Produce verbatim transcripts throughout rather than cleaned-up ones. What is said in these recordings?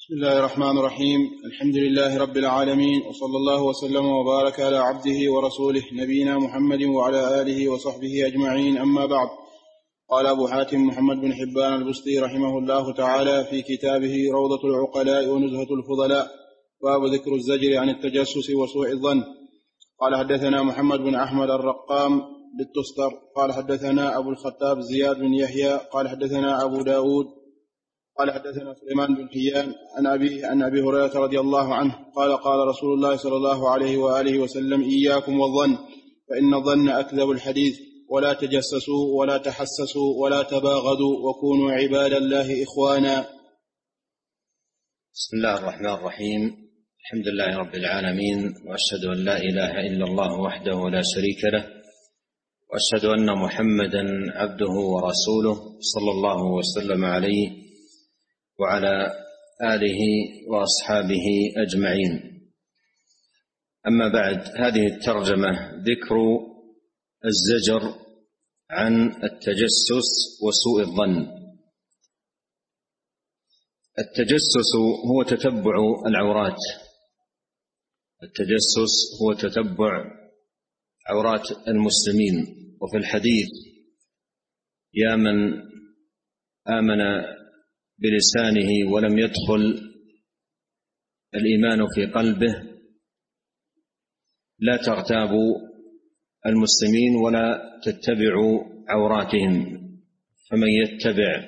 بسم الله الرحمن الرحيم. الحمد لله رب العالمين، وصلى الله وسلم وبارك على عبده ورسوله نبينا محمد وعلى آله وصحبه أجمعين، أما بعد. قال أبو حاتم محمد بن حبان البستي رحمه الله تعالى في كتابه روضة العقلاء ونزهة الفضلاء، باب ذكر الزجر عن التجسس وسوء الظن. قال حدثنا محمد بن أحمد الرقام بالتستر قال حدثنا أبو الخطاب زياد بن يحيى قال حدثنا أبو داود قال حدثنا سليمان بن حيان عن أبي عن أبي هريرة رضي الله عنه قال قال رسول الله صلى الله عليه وآله وسلم: إياكم والظن فإن الظن أكذب الحديث، ولا تجسسوا ولا تحسسوا ولا تباغضوا وكونوا عباد الله إخوانا. بسم الله الرحمن الرحيم. الحمد لله رب العالمين، وأشهد أن لا إله إلا الله وحده لا شريك له، وأشهد أن محمدا عبده ورسوله صلى الله وسلم عليه وعلى آله وأصحابه أجمعين. أما بعد، هذه الترجمة ذكر الزجر عن التجسس وسوء الظن. التجسس هو تتبع العورات، التجسس هو تتبع عورات المسلمين. وفي الحديث: يا من آمن بلسانه ولم يدخل الإيمان في قلبه، لا تغتابوا المسلمين ولا تتبعوا عوراتهم، فمن يتبع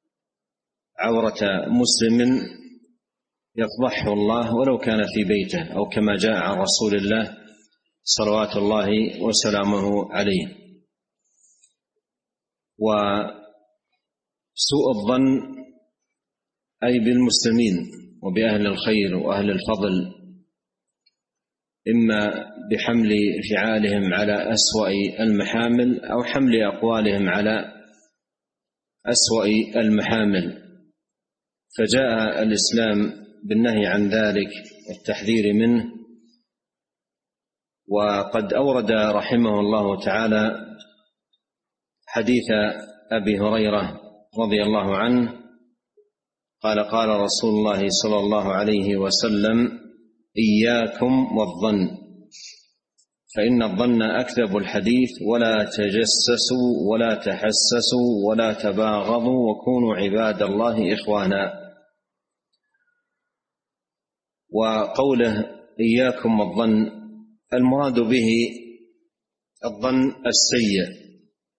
عورة مسلم يفضحه الله ولو كان في بيته، أو كما جاء عن رسول الله صلوات الله وسلامه عليه. وسوء الظن أي بالمسلمين وبأهل الخير وأهل الفضل، إما بحمل فعالهم على أسوأ المحامل أو حمل أقوالهم على أسوأ المحامل. فجاء الإسلام بالنهي عن ذلك والتحذير منه. وقد أورد رحمه الله تعالى حديث أبي هريرة رضي الله عنه قال: قال رسول الله صلى الله عليه وسلم: إياكم والظن فإن الظن أكذب الحديث، ولا تجسسوا ولا تحسسوا ولا تباغضوا وكونوا عباد الله إخوانا. وقوله إياكم والظن المراد به الظن السيء،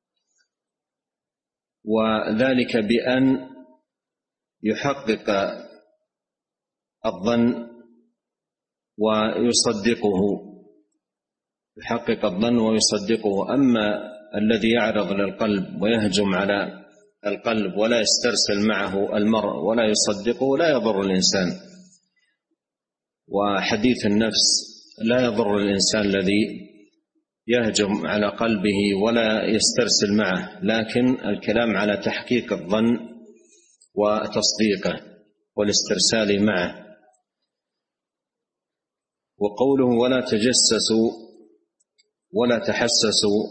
وذلك بأن يحقق الظن ويصدقه، يحقق الظن ويصدقه. أما الذي يعرض للقلب ويهجم على القلب ولا يسترسل معه المرء ولا يصدقه لا يضر الإنسان. وحديث النفس لا يضر الإنسان الذي يهجم على قلبه ولا يسترسل معه، لكن الكلام على تحقيق الظن وتصديقه والاسترسال معه. وقوله ولا تجسسوا ولا تحسسوا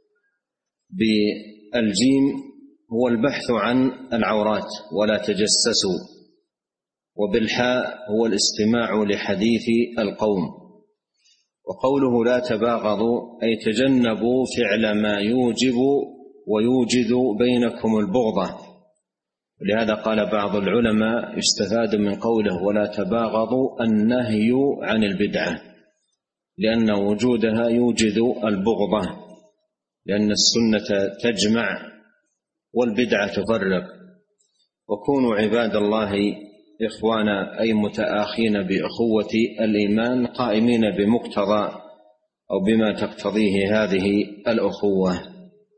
بالجيم هو البحث عن العورات، ولا تجسسوا، وبالحاء هو الاستماع لحديث القوم. وقوله لا تباغضوا أي تجنبوا فعل ما يوجب ويوجد بينكم البغضة. ولهذا قال بعض العلماء يستفاد من قوله ولا تباغضوا النهي عن البدعة، لأن وجودها يوجد البغضة، لأن السنة تجمع والبدعة تفرق. وكونوا عباد الله إخوانا أي متآخين بأخوة الإيمان، قائمين بمقتضى أو بما تقتضيه هذه الأخوة.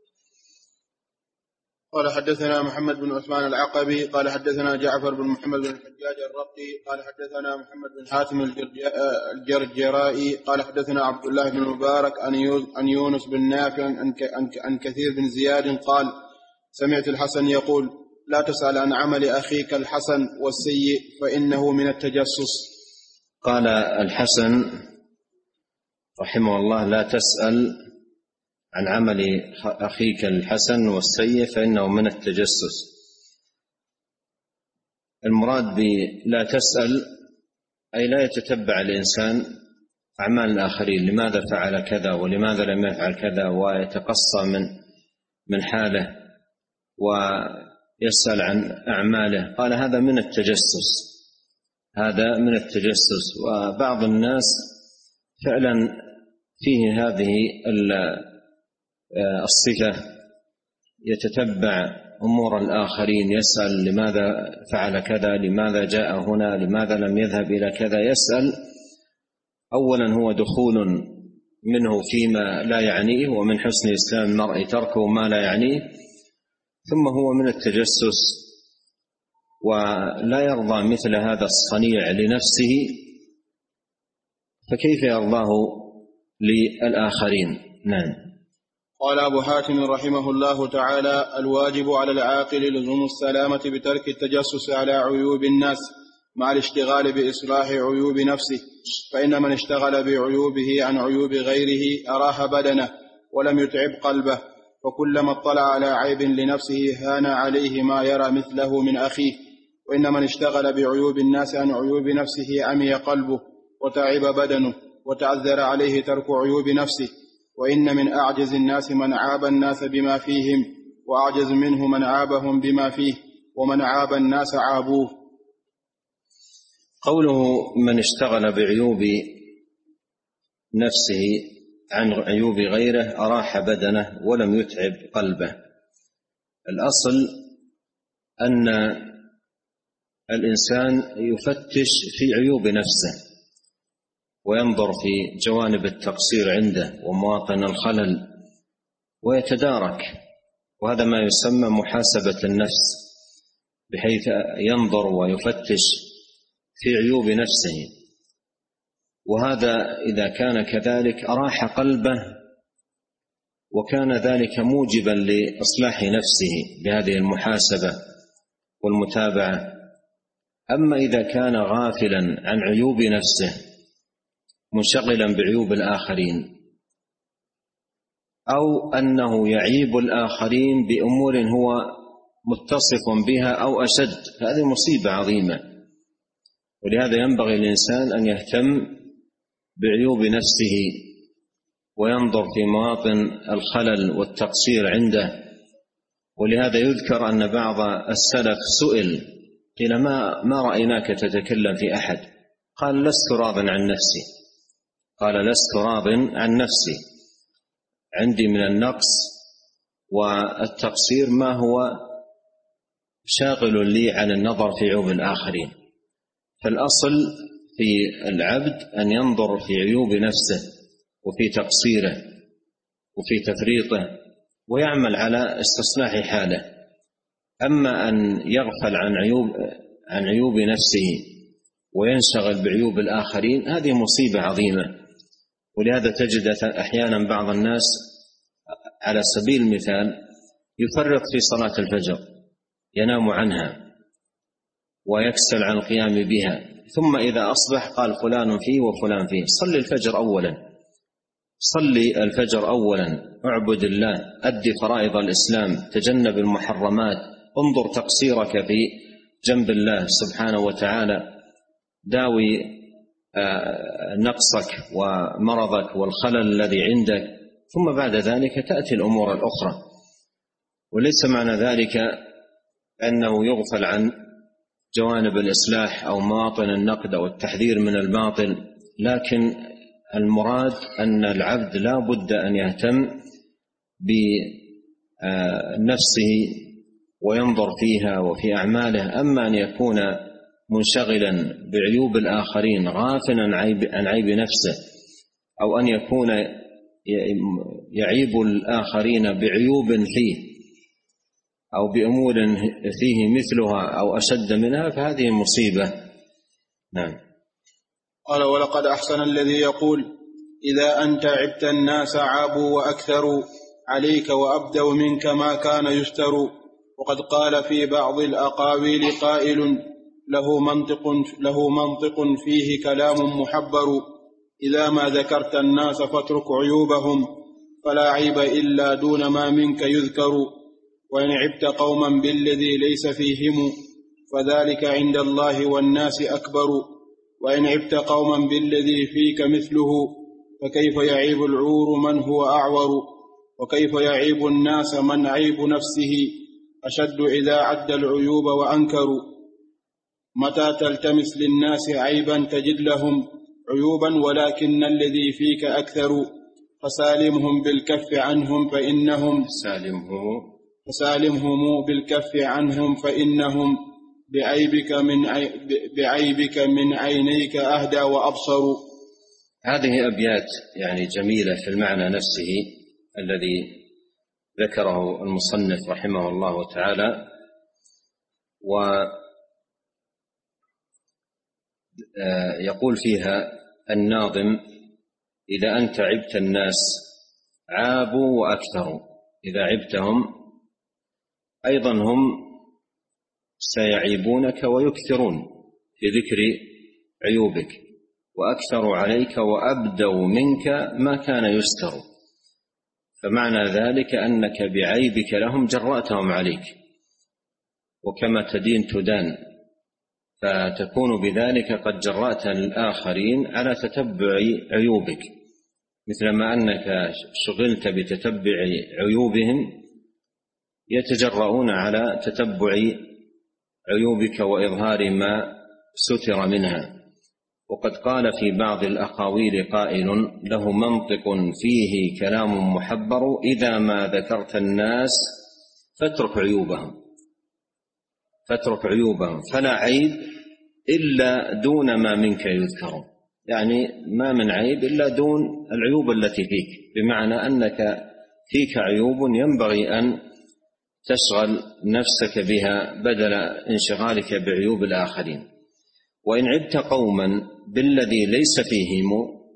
قال حدثنا محمد بن عثمان العقبي قال حدثنا جعفر بن محمد بن الحجاج الرقي قال حدثنا محمد بن حاتم الجرجرائي قال حدثنا عبد الله بن المبارك عن يونس بن نافع عن كثير بن زياد قال: سمعت الحسن يقول: لا تسأل عن عمل أخيك الحسن والسيء فإنه من التجسس. قال الحسن رحمه الله: لا تسأل عن عمل أخيك الحسن والسيء فإنه من التجسس. المراد بلا تسأل أي لا يتتبع الإنسان أعمال الآخرين، لماذا فعل كذا ولماذا لم يفعل كذا، ويتقصى من من حاله ويسأل عن أعماله. قال هذا من التجسس، هذا من التجسس. وبعض الناس فعلا فيه هذه الصفة، يتتبع أمور الآخرين، يسأل لماذا فعل كذا، لماذا جاء هنا، لماذا لم يذهب إلى كذا. يسأل أولا هو دخول منه فيما لا يعنيه، ومن حسن إسلام المرء تركه ما لا يعنيه، ثم هو من التجسس، ولا يرضى مثل هذا الصنيع لنفسه، فكيف يرضاه للآخرين؟ نعم. قال أبو حاتم رحمه الله تعالى: الواجب على العاقل لزوم السلامة بترك التجسس على عيوب الناس مع الاشتغال بإصلاح عيوب نفسه، فإن من اشتغل بعيوبه عن عيوب غيره أراح بدنه ولم يتعب قلبه، وكلما اطلع على عيب لنفسه هان عليه ما يرى مثله من أخيه، وإن من اشتغل بعيوب الناس عن عيوب نفسه عمي قلبه وتعب بدنه وتعذر عليه ترك عيوب نفسه. وإن من أعجز الناس من عاب الناس بما فيهم، وأعجز منه من عابهم بما فيه، ومن عاب الناس عابوه. قوله من اشتغل بعيوب نفسه عن عيوب غيره أراح بدنه ولم يتعب قلبه. الأصل أن الإنسان يفتش في عيوب نفسه وينظر في جوانب التقصير عنده ومواطن الخلل ويتدارك، وهذا ما يسمى محاسبة النفس، بحيث ينظر ويفتش في عيوب نفسه. وهذا إذا كان كذلك أراح قلبه، وكان ذلك موجبا لإصلاح نفسه بهذه المحاسبة والمتابعة. أما إذا كان غافلا عن عيوب نفسه منشغلا بعيوب الآخرين، أو أنه يعيب الآخرين بأمور هو متصف بها أو أشد، هذه مصيبة عظيمة. ولهذا ينبغي الإنسان أن يهتم بعيوب نفسه وينظر في مواطن الخلل والتقصير عنده. ولهذا يذكر أن بعض السلف سئل، قيل ما, ما رأيناك تتكلم في أحد؟ قال لست راض عن نفسي، قال لست راض عن نفسي، عندي من النقص والتقصير ما هو شاغل لي عن النظر في عيوب الآخرين. فالأصل في العبد أن ينظر في عيوب نفسه وفي تقصيره وفي تفريطه ويعمل على استصلاح حاله. أما أن يغفل عن عيوب عن عيوب نفسه وينشغل بعيوب الآخرين، هذه مصيبة عظيمة. ولهذا تجد أحيانا بعض الناس على سبيل المثال يفرط في صلاة الفجر، ينام عنها ويكسل عن القيام بها، ثم إذا أصبح قال فلان فيه وفلان فيه. صلي الفجر أولا، صلي الفجر أولا، اعبد الله، أدي فرائض الإسلام، تجنب المحرمات، انظر تقصيرك في جنب الله سبحانه وتعالى، داوي نقصك ومرضك والخلل الذي عندك، ثم بعد ذلك تأتي الأمور الأخرى. وليس معنى ذلك أنه يغفل عن جوانب الإصلاح أو مواطن النقد أو التحذير من الباطل، لكن المراد أن العبد لا بد أن يهتم بنفسه وينظر فيها وفي أعماله. أما أن يكون منشغلا بعيوب الآخرين غافلا عن عيب نفسه، أو أن يكون يعيب الآخرين بعيوب فيه أو بأمور فيه مثلها أو أشد منها، فهذه مصيبة. نعم. قال: ولقد أحسن الذي يقول: إذا أنت عبت الناس عابوا وأكثروا عليك وأبدوا منك ما كان يستر. وقد قال في بعض الأقاويل قائل: له منطق, له منطق فيه كلام محبر. إذا ما ذكرت الناس فاترك عيوبهم، فلا عيب إلا دون ما منك يذكر. وإن عبت قوما بالذي ليس فيهم فذلك عند الله والناس أكبر. وإن عبت قوما بالذي فيك مثله فكيف يعيب العور من هو أعور. وكيف يعيب الناس من عيب نفسه أشد إذا عد العيوب وأنكروا. متى تلتمس للناس عيبا تجد لهم عيوبا ولكن الذي فيك أكثر. فسالمهم بالكف عنهم فإنهم سالمهم فسالمهم بالكف عنهم فإنهم بعيبك من عي بعيبك من عينيك أهدى وأبصر. هذه أبيات يعني جميلة في المعنى نفسه الذي ذكره المصنف رحمه الله تعالى. ويقول فيها الناظم: إذا أنت عبت الناس عابوا وأكثروا. إذا عبتهم أيضا هم سيعيبونك ويكثرون في ذكر عيوبك، وأكثروا عليك وأبدوا منك ما كان يستر. فمعنى ذلك أنك بعيبك لهم جرأتهم عليك، وكما تدين تدان، فتكون بذلك قد جرأت الآخرين على تتبع عيوبك، مثلما أنك شغلت بتتبع عيوبهم يتجرؤون على تتبع عيوبك وإظهار ما ستر منها. وقد قال في بعض الأقاويل قائل له منطق فيه كلام محبر: إذا ما ذكرت الناس فاترك عيوبهم فاترك عيوبهم فلا عيب إلا دون ما منك يذكر. يعني ما من عيب إلا دون العيوب التي فيك، بمعنى أنك فيك عيوب ينبغي أن تشغل نفسك بها بدل انشغالك بعيوب الآخرين. وإن عبت قوما بالذي ليس فيهم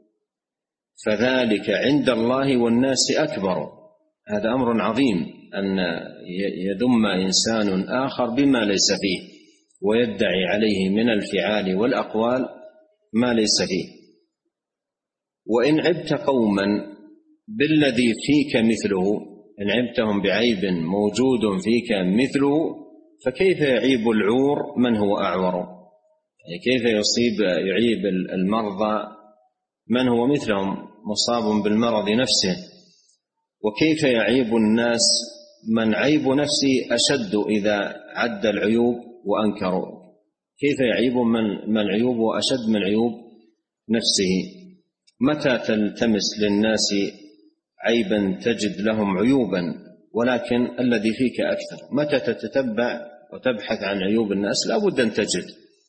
فذلك عند الله والناس أكبر. هذا أمر عظيم أن يذم إنسان آخر بما ليس فيه ويدعي عليه من الفعال والأقوال ما ليس فيه. وإن عبت قوما بالذي فيك مثله، إن عبتهم بعيب موجود فيك مثله، فكيف يعيب العور من هو أعور؟ يعني كيف يصيب يعيب المرضى من هو مثلهم مصاب بالمرض نفسه؟ وكيف يعيب الناس من عيب نفسه أشد إذا عد العيوب وأنكروا؟ كيف يعيب من من عيوبه أشد من عيوب نفسه؟ متى تلتمس للناس عيبا تجد لهم عيوبا ولكن الذي فيك أكثر. متى تتتبع وتبحث عن عيوب الناس لا بد أن تجد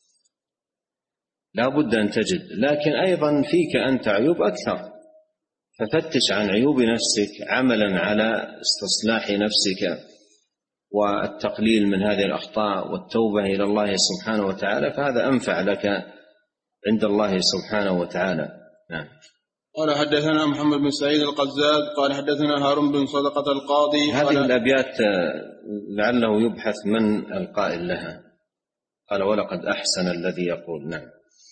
لا بد أن تجد لكن أيضا فيك أنت عيوب أكثر، ففتش عن عيوب نفسك عملا على استصلاح نفسك والتقليل من هذه الأخطاء والتوبة إلى الله سبحانه وتعالى، فهذا أنفع لك عند الله سبحانه وتعالى. نعم. قال حدثنا محمد بن سعيد القزاز قال حدثنا هارون بن صدقة القاضي. هذه الأبيات لعله يبحث من القائل لها. قال: ولقد أحسن الذي يقول. نعم.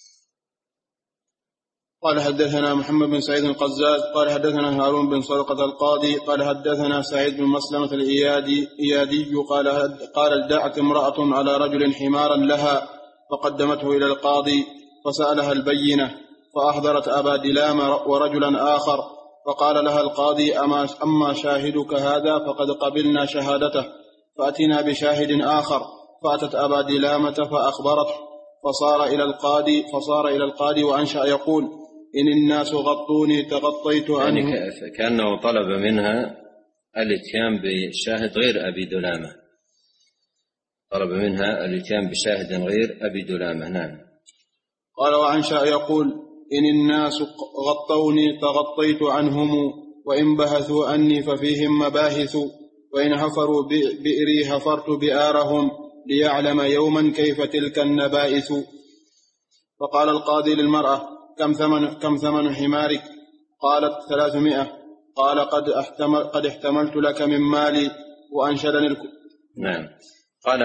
قال حدثنا محمد بن سعيد القزاز قال حدثنا هارون بن صدقة القاضي قال حدثنا سعيد بن مسلمة الإيادي إيادي قال قال ادعت امرأة على رجل حمارا لها فقدمته إلى القاضي فسألها البينة فأحضرت أبا دلام ورجلا آخر فقال لها القاضي: أما, أما شاهدك هذا فقد قبلنا شهادته فأتنا بشاهد آخر. فأتت أبا دلامة فأخبرته فصار إلى القاضي فصار إلى القاضي وأنشأ يقول: إن الناس غطوني تغطيت عنهم. يعني كأنه طلب منها الاتيان بشاهد غير أبي دلامة طلب منها الاتيان بشاهد غير أبي دلامة. نعم. قال وأنشأ يقول: إن الناس غطوني تغطيت عنهم وإن بهثوا عني ففيهم مباهث وإن حفروا بئري حفرت بئارهم ليعلم يوما كيف تلك النبائث. فقال القاضي للمرأة: كم ثمن, كم ثمن حمارك؟ قالت: ثلاثمائة. قال: قد, احتمل قد احتملت لك من مالي وأنشدني الك... نعم. قال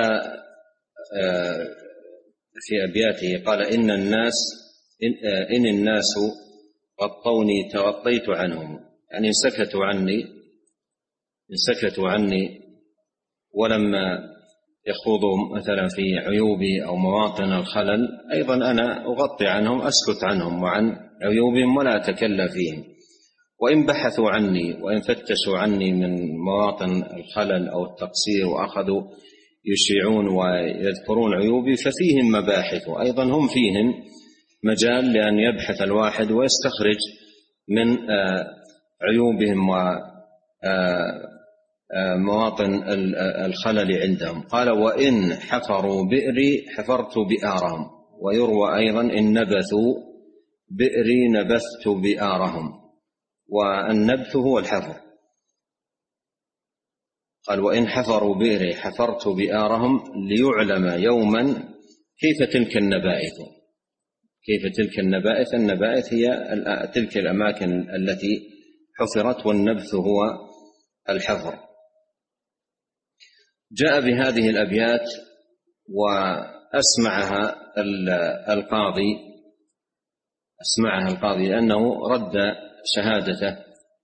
في أبياته قال: إن الناس إن, إن الناس غطوني تغطيت عنهم، يعني سكتوا عني سكتوا عني ولما يخوض مثلا في عيوبي أو مواطن الخلل أيضا أنا أغطي عنهم، أسكت عنهم وعن عيوبهم ولا أتكلم فيهم. وإن بحثوا عني وإن فتشوا عني من مواطن الخلل أو التقصير وأخذوا يشيعون ويذكرون عيوبي ففيهم مباحث، وأيضا هم فيهم مجال لأن يبحث الواحد ويستخرج من عيوبهم ومواطن الخلل عندهم. قال: وإن حفروا بئري حفرت بئارهم. ويروى أيضا: إن نبثوا بئري نبثت بئارهم. والنبث هو الحفر. قال: وإن حفروا بئري حفرت بئارهم ليعلم يوما كيف تلك النبائث. كيف تلك النبائث؟ النبائث هي تلك الأماكن التي حفرت، والنبث هو الحفر. جاء بهذه الأبيات وأسمعها القاضي أسمعها القاضي لأنه رد شهادته،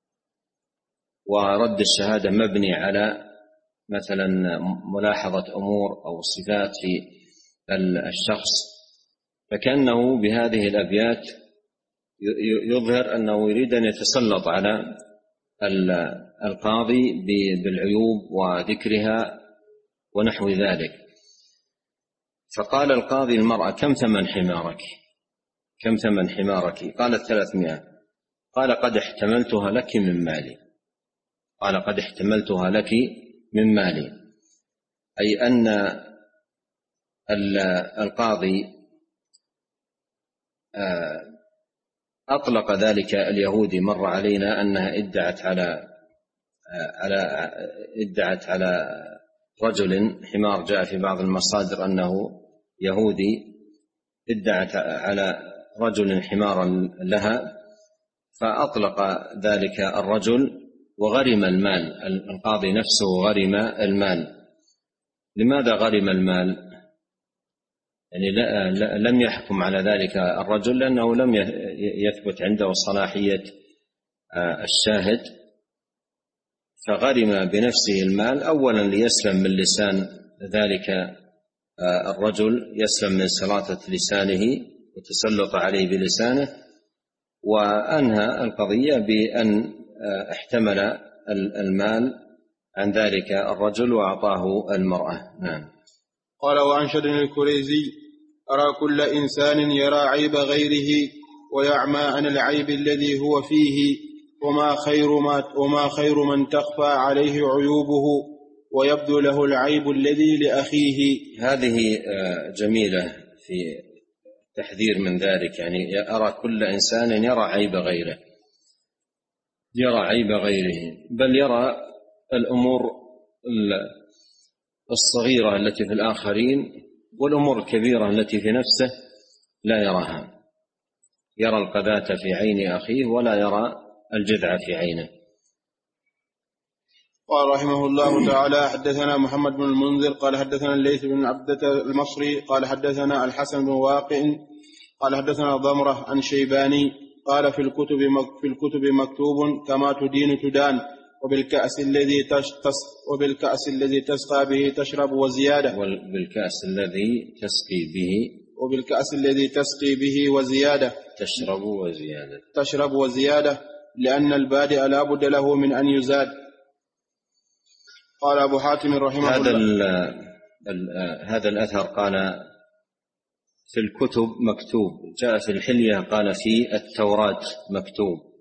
ورد الشهادة مبني على مثلا ملاحظة أمور أو صفات في الشخص، فكأنه بهذه الأبيات يظهر أنه يريد أن يتسلط على القاضي بالعيوب وذكرها ونحو ذلك. فقال القاضي المرأة: كم ثمن حمارك؟ كم ثمن حمارك؟ قالت: ثلاثمائة. قال: قد احتملتها لك من مالي. قال: قد احتملتها لك من مالي، أي أن القاضي أطلق ذلك اليهودي مر علينا أنها ادعت على على ادعت على رجل حمار. جاء في بعض المصادر أنه يهودي ادعت على رجل حمارا لها، فأطلق ذلك الرجل وغرم المال. القاضي نفسه غرم المال. لماذا غرم المال؟ يعني لم يحكم على ذلك الرجل لأنه لم يثبت عنده صلاحية الشاهد، فغرم بنفسه المال أولا ليسلم من لسان ذلك الرجل، يسلم من سلاطة لسانه وتسلط عليه بلسانه، وأنهى القضية بأن احتمل المال عن ذلك الرجل وأعطاه المرأة. نعم. قال: وأنشدني الكريزي: أرى كل إنسان يرى عيب غيره ويعمى عن العيب الذي هو فيه، وما خير, ما وما خير من تخفى عليه عيوبه ويبدو له العيب الذي لأخيه. هذه جميلة في تحذير من ذلك. يعني أرى كل إنسان يرى عيب غيره، يرى عيب غيره، بل يرى الأمور الصغيرة التي في الآخرين والأمور الكبيرة التي في نفسه لا يراها. يرى القذاة في عين أخيه ولا يرى الجذع في عينه. قال رحمه الله تعالى: حدثنا محمد بن المنذر قال حدثنا الليث بن عبدة المصري قال حدثنا الحسن بن واقع قال حدثنا ضمرة عن شيباني قال: في الكتب في الكتب مكتوب: كما تدين تدان، وبالكأس الذي تس وبالكأس الذي تسقى به تشرب وزيادة. وبالكأس الذي تسقي به وبالكأس الذي تسقي به وزيادة تشرب وزيادة تشرب وزيادة لأن البادئ لا بد له من أن يزاد. قال أبو حاتم رحمه هذا الله: هذا الأثر قال في الكتب مكتوب. جاء في الحلية قال في التوراة مكتوب.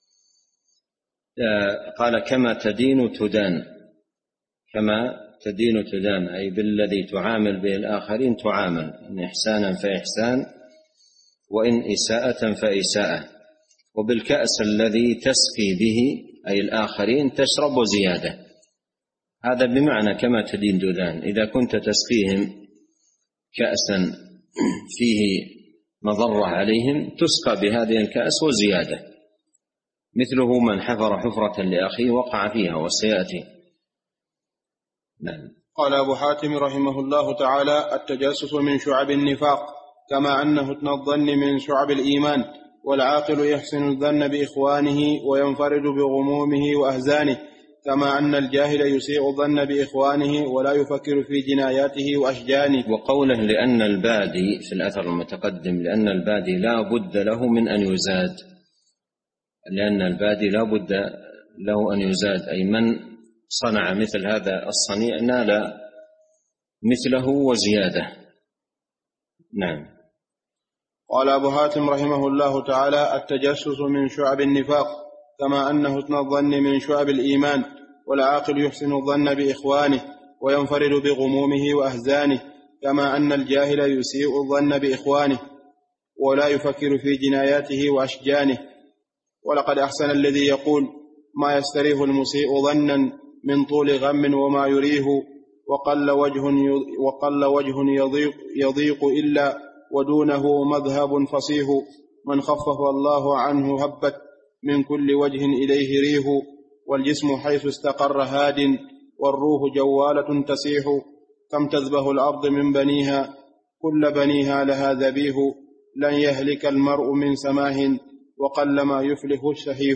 قال: كما تدين تدان. كما تدين تدان، أي بالذي تعامل به الآخرين تعامل، إن إحسانا فإحسان، وإن إساءة فإساءة. وبالكأس الذي تسقي به، أي الآخرين، تشرب زيادة. هذا بمعنى كما تدين تدان. إذا كنت تسقيهم كأسا فيه مضرة عليهم تسقى بهذه الكأس وزيادة، مثله من حفر حفرة لأخيه وقع فيها، وسيأتي. نعم. قال أبو حاتم رحمه الله تعالى: التجسس من شعب النفاق، كما أنه اتنى الظن من شعب الإيمان، والعاقل يحسن الظن بإخوانه وينفرد بغمومه وأهزانه، كما أن الجاهل يسيء الظن بإخوانه ولا يفكر في جناياته وأشجانه. وقوله لأن البادي في الأثر المتقدم لأن البادي لا بد له من أن يزاد، لأن البادي لا بد له أن يزاد، أي من صنع مثل هذا الصنيع نال مثله وزيادة. نعم. قال أبو حاتم رحمه الله تعالى: التجسس من شعب النفاق، كما أن حسن الظن من شعب الإيمان، والعاقل يحسن الظن بإخوانه وينفرد بغمومه وأحزانه، كما أن الجاهل يسيء الظن بإخوانه ولا يفكر في جناياته وأشجانه. ولقد أحسن الذي يقول: ما يستريح المسيء ظنا من طول غم وما يريه، وقل وجه, وقل وجه يضيق, يضيق إلا ودونه مذهب فصيح، من خفف الله عنه هبت من كل وجه إليه ريه، والجسم حيث استقر هاد والروح جوالة تسيح، كم تذبه الأرض من بنيها كل بنيها لها ذبيه، لن يهلك المرء من سماه وقل ما يفلح الشهيه.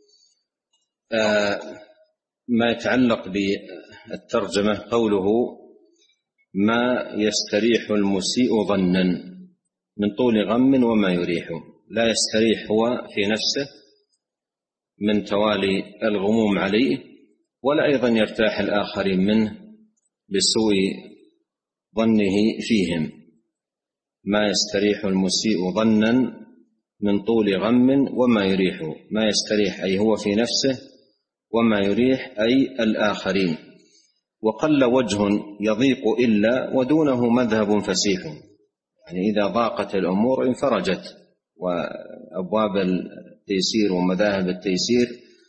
آه ما يتعلق بالترجمة قوله: ما يستريح المسيء ظنا من طول غم وما يريحه، لا يستريح هو في نفسه من توالي الغموم عليه، ولا أيضا يرتاح الآخرين منه بسوء ظنه فيهم. ما يستريح المسيء ظنا من طول غم وما يريحه، ما يستريح أي هو في نفسه، وما يريح أي الآخرين. وقل وجه يضيق إلا ودونه مذهب فسيح، يعني إذا ضاقت الأمور انفرجت، وأبواب التيسير ومذاهب التيسير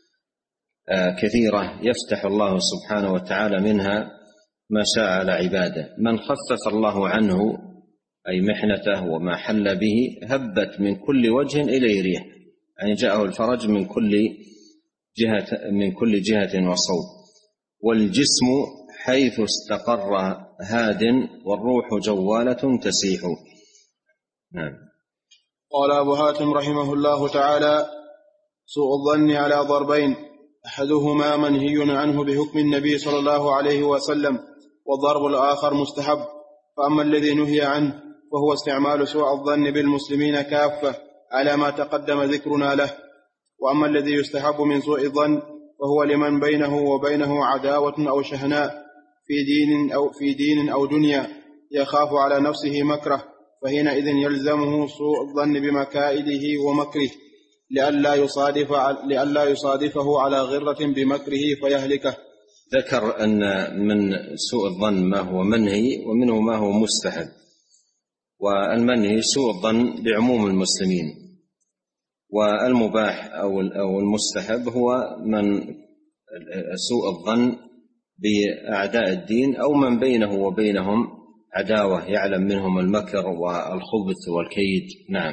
كثيرة يفتح الله سبحانه وتعالى منها ما شاء على عباده. من خفف الله عنه أي محنته وما حل به هبت من كل وجه إليه ريح، يعني جاءه الفرج من كل جهة من كل جهة وصوب. والجسم حيث استقر هاد والروح جوالة تسيح. نعم. قال أبو حاتم رحمه الله تعالى: سوء الظن على ضربين، أحدهما منهي عنه بحكم النبي صلى الله عليه وسلم، والضرب الآخر مستحب. فأما الذي نهي عنه فهو استعمال سوء الظن بالمسلمين كافة على ما تقدم ذكرنا له. وأما الذي يستحب من سوء الظن فهو لمن بينه وبينه عداوة أو شهناء في دين أو, في دين أو دنيا يخاف على نفسه مكره، فحينئذ يلزمه سوء الظن بمكائده ومكره لئلا يصادف لئلا يصادفه على غرة بمكره فيهلكه. ذكر أن من سوء الظن ما هو منهي ومنه ما هو مستحب. والمنهي سوء الظن بعموم المسلمين، والمباح أو المستحب هو من سوء الظن بأعداء الدين أو من بينه وبينهم عداوة يعلم منهم المكر والخبث والكيد. نعم.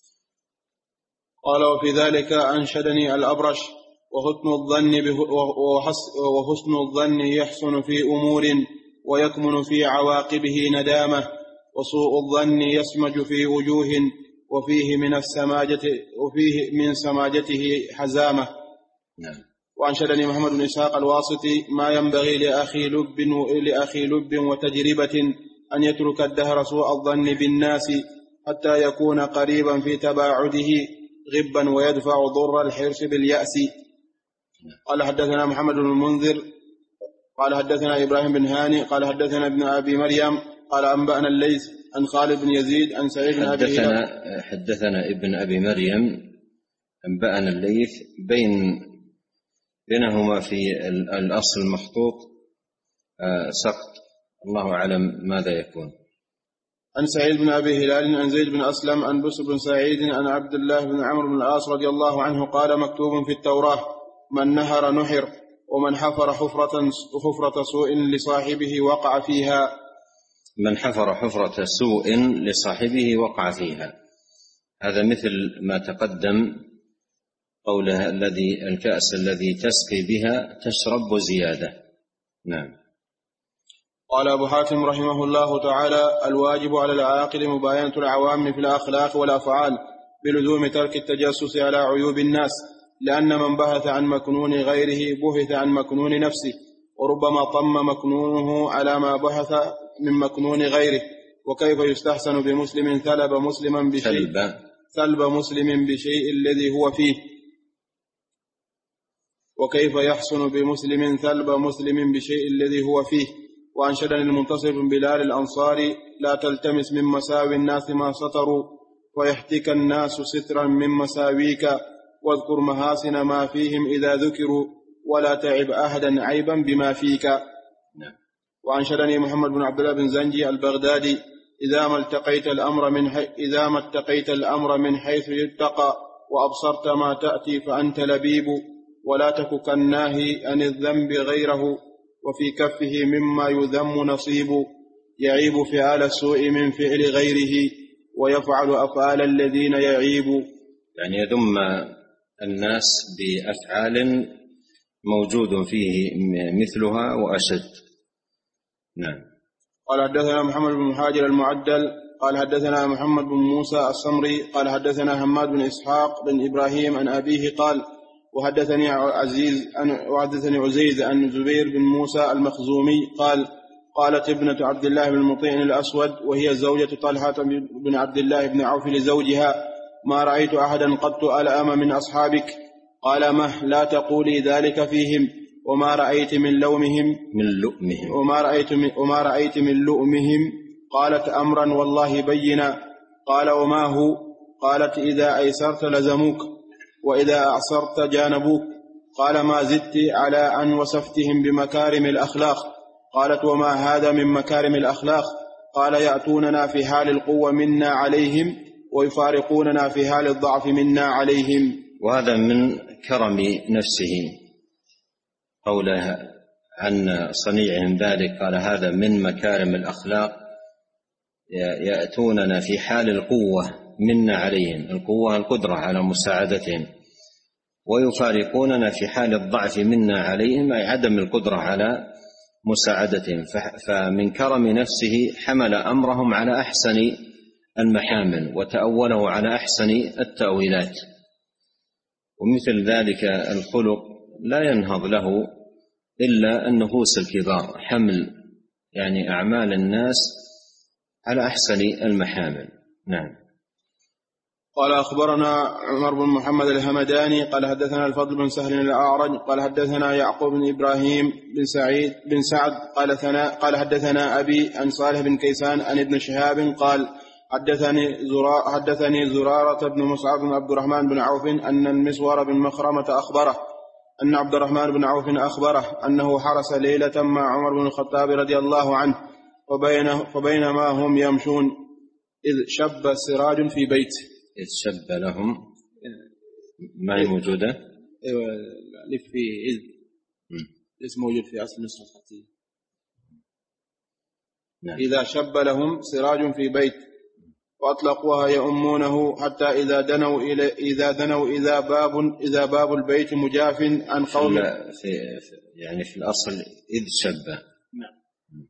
قال: وفي ذلك أنشدني الأبرش: وحسن الظن وحسن الظن يحسن في أمور ويكمن في عواقبه ندامة، وسوء الظن يسمج في وجوه وفيه من السماجة وفيه من سماجته حزامة. نعم. وأنشدني محمد بن إسحاق الواسطي: ما ينبغي لأخي لب لأخي لب وتجربة أن يترك الدهر سوء الظن بالناس حتى يكون قريبا في تباعده غبا ويدفع ضر الحرص باليأس. قال: حدثنا محمد بن المنذر قال حدثنا إبراهيم بن هاني قال حدثنا ابن أبي مريم قال أنبأنا الليث عن خالد بن يزيد عن سعيد بن أبي حدثنا, حدثنا ابن أبي مريم أنبأنا الليث، بين بينهما في الأصل المخطوط سقط، الله أعلم ماذا يكون. عن سعيد بن أبي هلال عن زيد بن أسلم عن بسر بن سعيد عن عبد الله بن عمرو بن العاص رضي الله عنه قال: مكتوب في التوراة: من نهر نحر، ومن حفر حفرة, حفرة سوء لصاحبه وقع فيها. من حفر حفرة سوء لصاحبه وقع فيها، هذا مثل ما تقدم قوله: الذي الكأس الذي تسقي بها تشرب زيادة. نعم. قال أبو حاتم رحمه الله تعالى: الواجب على العاقل مباينة العوام في الأخلاق والأفعال بلزوم ترك التجسس على عيوب الناس، لأن من بحث عن مكنون غيره بحث عن مكنون نفسه، وربما طم مكنونه على ما بحث من مكنون غيره. وكيف يستحسن بمسلم ثلب مسلما بشيء ثلب مسلم بشيء الذي هو فيه وكيف يحسن بمسلم ثلب مسلم بشيء الذي هو فيه. وأنشدني المنتصر بن بلال الأنصاري: لا تلتمس من مساوي الناس ما سطروا، ويحتك الناس سترا من مساويك، واذكر محاسن ما فيهم إذا ذكروا، ولا تعب أحدا عيبا بما فيك. وأنشدني محمد بن عبد الله بن زنجي البغدادي: إذا ما التقيت الأمر من حي... إذا ما اتقيت الأمر من حيث يتقى، وأبصرت ما تأتي فأنت لبيب، ولا تك كالناهي عن الذنب غيره، وفي كفه مما يذم نصيب، يعيب فعال السوء من فعل غيره، ويفعل أفعال الذين يعيب. يعني يذم الناس بأفعال موجود فيه مثلها وأشد. نعم. قال حدثنا محمد بن مهاجر المعدل قال حدثنا محمد بن موسى السمري قال حدثنا حماد بن إسحاق بن إبراهيم عن أبيه قال وحدثني عزيز وحدثني عزيز عن زبير بن موسى المخزومي قال قالت ابنة عبد الله بن المطيع الأسود وهي زوجة طلحة بن عبد الله بن عوف لزوجها: ما رأيت أحدا قط ألأم من أصحابك. قال: مه لا تقولي ذلك فيهم، وما رأيت من لومهم من لؤمهم وما رأيت من, وما رأيت من لؤمهم. قالت: أمرا والله بينا. قال: وما هو؟ قالت: إذا أيسرت لزموك، وإذا أعسرت جانبوك. قال: ما زدت على أن وصفتهم بمكارم الأخلاق. قالت: وما هذا من مكارم الأخلاق؟ قال: يأتوننا في حال القوة منا عليهم، ويفارقوننا في حال الضعف منا عليهم. وهذا من كرم نفسه قوله عن صنيعهم ذلك، قال: هذا من مكارم الأخلاق. يأتوننا في حال القوة منا عليهم، القوة القدرة على مساعدتهم، ويفارقوننا في حال الضعف منا عليهم، أي عدم القدرة على مساعدتهم. فمن كرم نفسه حمل أمرهم على أحسن المحامل، وتأوله على أحسن التأويلات. ومثل ذلك الخلق لا ينهض له إلا النفوس الكبار، حمل يعني أعمال الناس على أحسن المحامل. نعم. قال: أخبرنا عمر بن محمد الهمداني قال حدثنا الفضل بن سهل الأعرج قال حدثنا يعقوب بن إبراهيم بن سعيد بن سعد قال ثنا قال حدثنا أبي عن صالح بن كيسان عن ابن شهاب قال حدثني زرار حدثني زرارة بن مصعب بن عبد الرحمن بن عوف أن المسور بن مخرمة أخبره أن عبد الرحمن بن عوف أخبره أنه حرس ليلة مع عمر بن الخطاب رضي الله عنه، فبينما هم يمشون إذ شب سراج في بيت. إذ شب لهم ما هي موجودة؟ ايوه الف في إذ اسم موجود في أصل نسخة الخطية. نعم. إذا شب لهم سراج في بيت وأطلقوها يؤمونه حتى إذا دنوا إلى إذا دنوا إذا باب إذا باب البيت مجاف عن قوم. في يعني في الأصل إذ شب. نعم.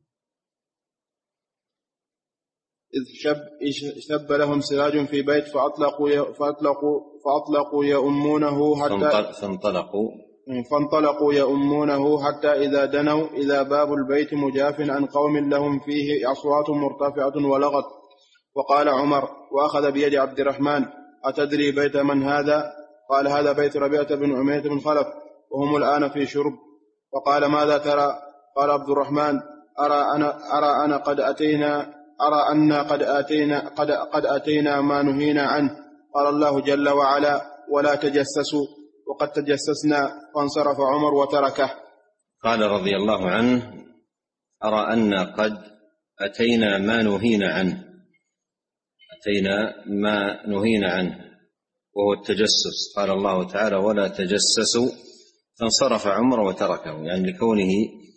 إذ شب شب لهم سراج في بيت فأطلقوا فأطلقوا فأطلقوا يؤمونه حتى فانطلقوا فانطلقوا يؤمونه حتى إذا دنوا إذا باب البيت مجاف عن قوم لهم فيه أصوات مرتفعة ولغط. وقال عمر وأخذ بيد عبد الرحمن: أتدري بيت من هذا؟ قال: هذا بيت ربيعة بن عمية بن خلف، وهم الآن في شرب. وقال: ماذا ترى؟ قال عبد الرحمن: أرى أنا أرى أنا قد أتينا أرى أن قد أتينا قد قد أتينا ما نهينا عنه. قال الله جل وعلا: ولا تجسسوا، وقد تجسسنا. فانصرف عمر وتركه. قال رضي الله عنه: أرى أن قد أتينا ما نهينا عنه، أتينا ما نهينا عنه وهو التجسس. قال الله تعالى: ولا تجسسوا. فانصرف عمر وتركه، يعني لكونه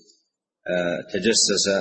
تجسس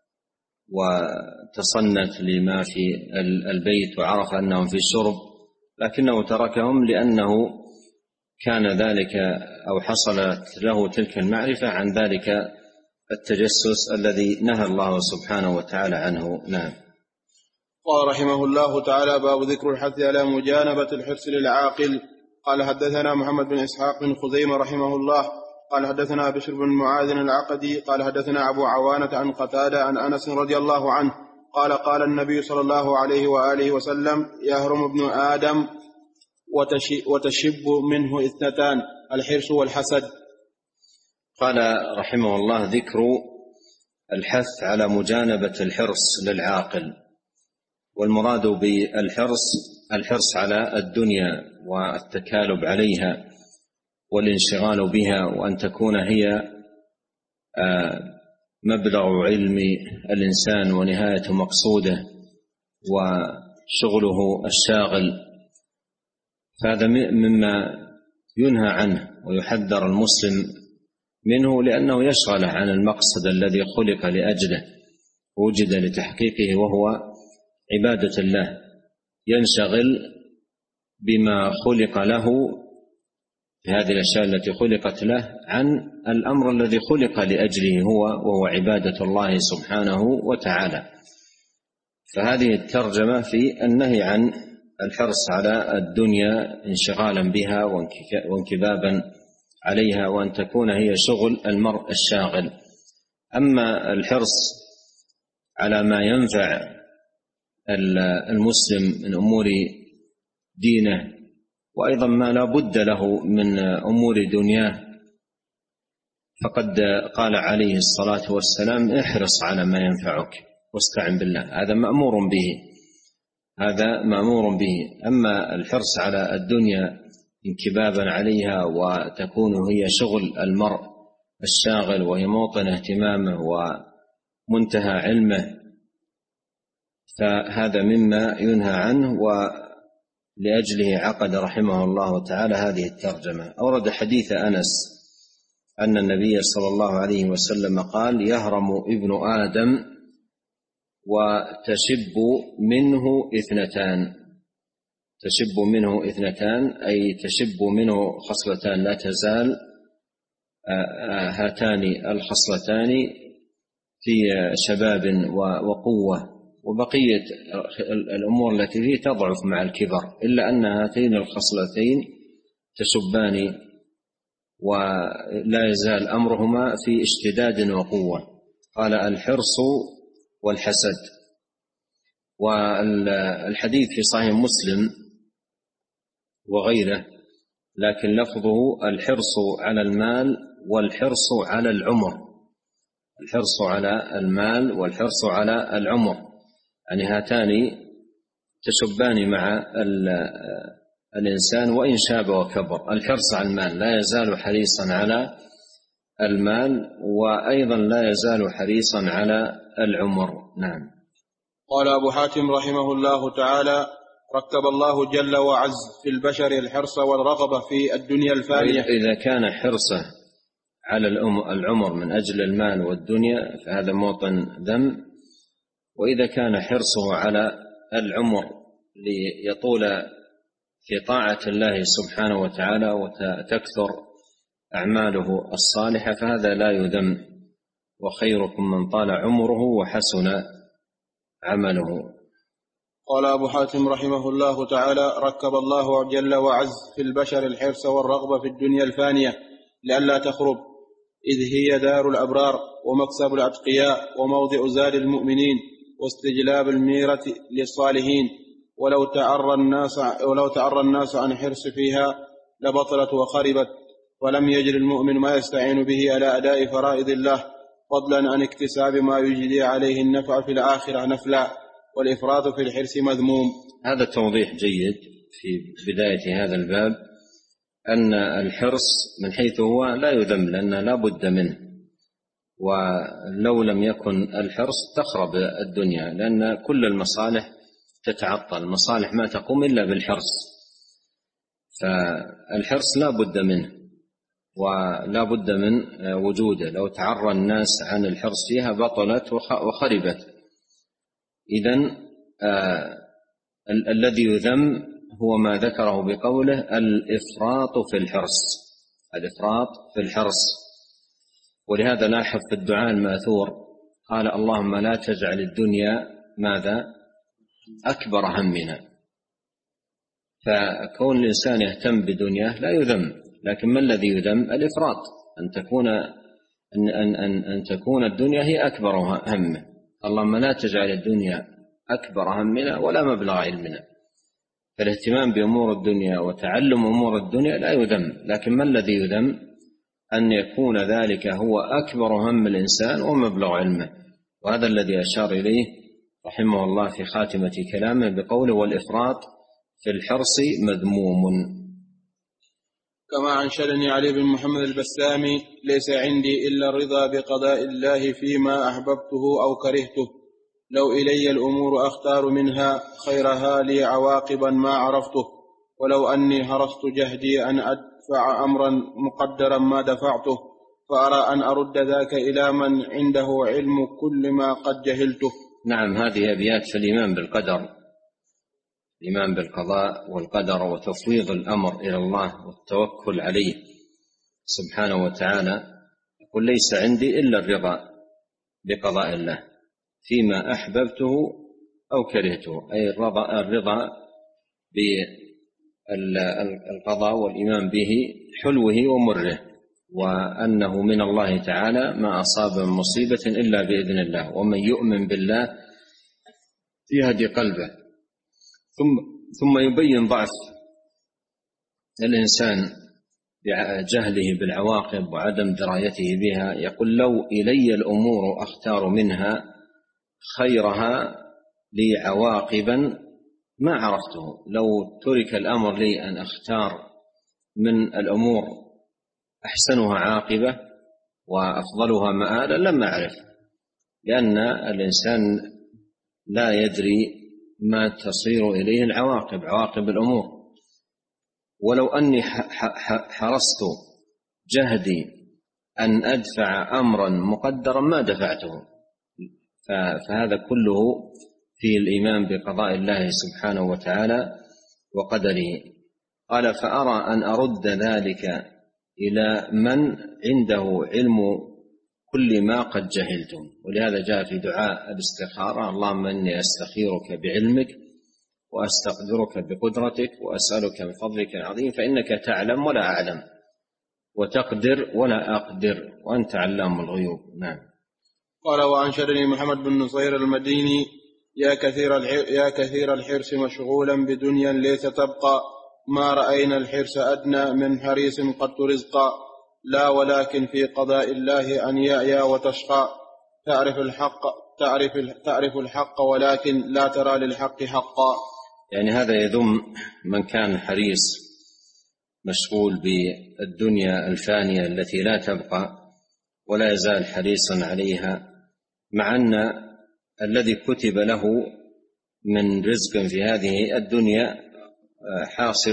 وتصنت لما في البيت وعرف أنهم في الشرب، لكنه تركهم لأنه كان ذلك أو حصلت له تلك المعرفة عن ذلك التجسس الذي نهى الله سبحانه وتعالى عنه. نعم. قال رحمه الله تعالى: باب ذكر الحث على مجانبة الحرص للعاقل. قال حدثنا محمد بن إسحاق بن خزيمة رحمه الله قال حدثنا بشر بن معاذ العقدي قال حدثنا أبو عوانة عن قتادة عن أنس رضي الله عنه قال قال النبي صلى الله عليه وآله وسلم يهرم ابن آدم وتشب منه اثنتان الحرص والحسد. قال رحمه الله: ذكر الحث على مجانبة الحرص للعاقل، والمراد بالحرص الحرص على الدنيا والتكالب عليها والانشغال بها، وأن تكون هي مبلغ علم الإنسان ونهاية مقصوده وشغله الشاغل. فهذا مما ينهى عنه ويحذر المسلم منه، لأنه يشغل عن المقصد الذي خلق لأجله ووجد لتحقيقه، وهو عبادة الله. ينشغل بما خلق له في هذه الأشياء التي خلقت له عن الأمر الذي خلق لأجله هو، وهو عبادة الله سبحانه وتعالى. فهذه الترجمة في النهي عن الحرص على الدنيا انشغالا بها وانكبابا عليها، وأن تكون هي شغل المرء الشاغل. أما الحرص على ما ينفع المسلم من أمور دينه، وأيضا ما لا بد له من أمور دنياه، فقد قال عليه الصلاة والسلام: احرص على ما ينفعك واستعن بالله. هذا مأمور به، هذا مأمور به. أما الحرص على الدنيا انكبابا عليها وتكون هي شغل المرء الشاغل وهي موطن اهتمامه ومنتهى علمه، فهذا مما ينهى عنه، ولأجله عقد رحمه الله تعالى هذه الترجمة. أورد حديث أنس أن النبي صلى الله عليه وسلم قال: يهرم ابن آدم وتشب منه اثنتان. تشب منه اثنتان أي تشب منه خصلتان، لا تزال هاتان الخصلتان في شباب وقوة، وبقية الأمور التي فيه تضعف مع الكبر، إلا أن هاتين الخصلتين تشبان ولا يزال أمرهما في اشتداد وقوة. قال: الحرص والحسد. والحديث في صحيح مسلم وغيره، لكن لفظه الحرص على المال والحرص على العمر. الحرص على المال والحرص على العمر، يعني هاتان تشبان مع الإنسان وإن شاب وكبر. الحرص على المال، لا يزال حريصا على المال، وأيضا لا يزال حريصا على العمر. نعم. قال أبو حاتم رحمه الله تعالى: ركب الله جل وعز في البشر الحرص والرغبة في الدنيا الفانية. إذا كان حرصه على العمر من أجل المال والدنيا فهذا موطن ذم، وإذا كان حرصه على العمر ليطول في طاعة الله سبحانه وتعالى وتكثر أعماله الصالحة فهذا لا يذم. وخيركم من طال عمره وحسن عمله. قال أبو حاتم رحمه الله تعالى: ركب الله جل وعز في البشر الحرص والرغبة في الدنيا الفانية لئلا تخرب، إذ هي دار الأبرار ومكسب الأتقياء وموضع زاد المؤمنين واستجلاب الميرة للصالحين، ولو تعرى الناس ولو تعرى الناس عن حرص فيها لبطلت وخربت، ولم يجد المؤمن ما يستعين به على أداء فرائض الله، فضلا عن اكتساب ما يجدي عليه النفع في الآخرة نفلا، والإفراط في الحرص مذموم. هذا توضيح جيد في بداية هذا الباب، أن الحرص من حيث هو لا يذم، لأن لا بد منه، ولو لم يكن الحرص تخرب الدنيا، لأن كل المصالح تتعطل، المصالح ما تقوم إلا بالحرص، فالحرص لا بد منه ولا بد من وجوده. لو تعرى الناس عن الحرص فيها بطلت وخربت. إذن آه ال- الذي يذم هو ما ذكره بقوله الإفراط في الحرص، الإفراط في الحرص. ولهذا لاحظ في الدعاء الماثور قال: اللهم لا تجعل الدنيا ماذا؟ أكبر همنا. فكون الإنسان يهتم بدنياه لا يذم، لكن ما الذي يذم؟ الإفراط، أن تكون أن أن أن, أن تكون الدنيا هي أكبر همه. اللهم لا تجعل الدنيا أكبر همنا ولا مبلغ علمنا. فالاهتمام بأمور الدنيا وتعلم أمور الدنيا لا يذم، لكن ما الذي يذم؟ أن يكون ذلك هو أكبر هم الإنسان ومبلغ علمه. وهذا الذي أشار إليه رحمه الله في خاتمة كلامه بقوله: والإفراط في الحرص مذموم. كما أنشدني علي بن محمد البسامي: ليس عندي إلا الرضا بقضاء الله فيما أحببته أو كرهته، لو إلي الأمور أختار منها خيرها لي عواقبا ما عرفته، ولو أني هرست جهدي أن أدفع أمرا مقدرا ما دفعته، فأرى أن أرد ذاك إلى من عنده علم كل ما قد جهلته. نعم، هذه أبيات في الإيمان بالقدر، الإيمان بالقضاء والقدر وتفويض الأمر إلى الله والتوكل عليه سبحانه وتعالى. يقول: ليس عندي إلا الرضا بقضاء الله فيما أحببته أو كرهته، أي الرضا, الرضا بالقضاء والإيمان به حلوه ومره، وأنه من الله تعالى ما أصاب من مصيبة إلا بإذن الله، ومن يؤمن بالله يهدي قلبه. ثم, ثم يبين ضعف الإنسان بجهله بالعواقب وعدم درايته بها. يقول: لو إلي الأمور أختار منها خيرها لي عواقبا ما عرفته. لو ترك الأمر لي أن أختار من الأمور أحسنها عاقبة وأفضلها مآلا لم أعرف، لأن الإنسان لا يدري ما تصير إليه العواقب، عواقب الأمور. ولو أني حرصت جهدي أن أدفع أمرا مقدرا ما دفعته. فهذا كله في الإيمان بقضاء الله سبحانه وتعالى وقدره. قال: فأرى أن أرد ذلك إلى من عنده علم كل ما قد جهلتم. ولهذا جاء في دعاء الاستخارة: اللهم إني أستخيرك بعلمك وأستقدرك بقدرتك وأسألك من فضلك العظيم، فإنك تعلم ولا أعلم وتقدر ولا أقدر وأنت علام الغيوب. نعم. قال: وأنشدني محمد بن نصير المديني: يا كثير يا كثير الحرص مشغولا بدنيا ليس تبقى، ما رأينا الحرص أدنى من حريص قد رزقا، لا ولكن في قضاء الله أن يأيا وتشقى، تعرف الحق تعرف تعرف الحق ولكن لا ترى للحق حقا. يعني هذا يذم من كان حريص مشغول بالدنيا الفانية التي لا تبقى ولا يزال حريصا عليها، مع أن الذي كتب له من رزق في هذه الدنيا حاصل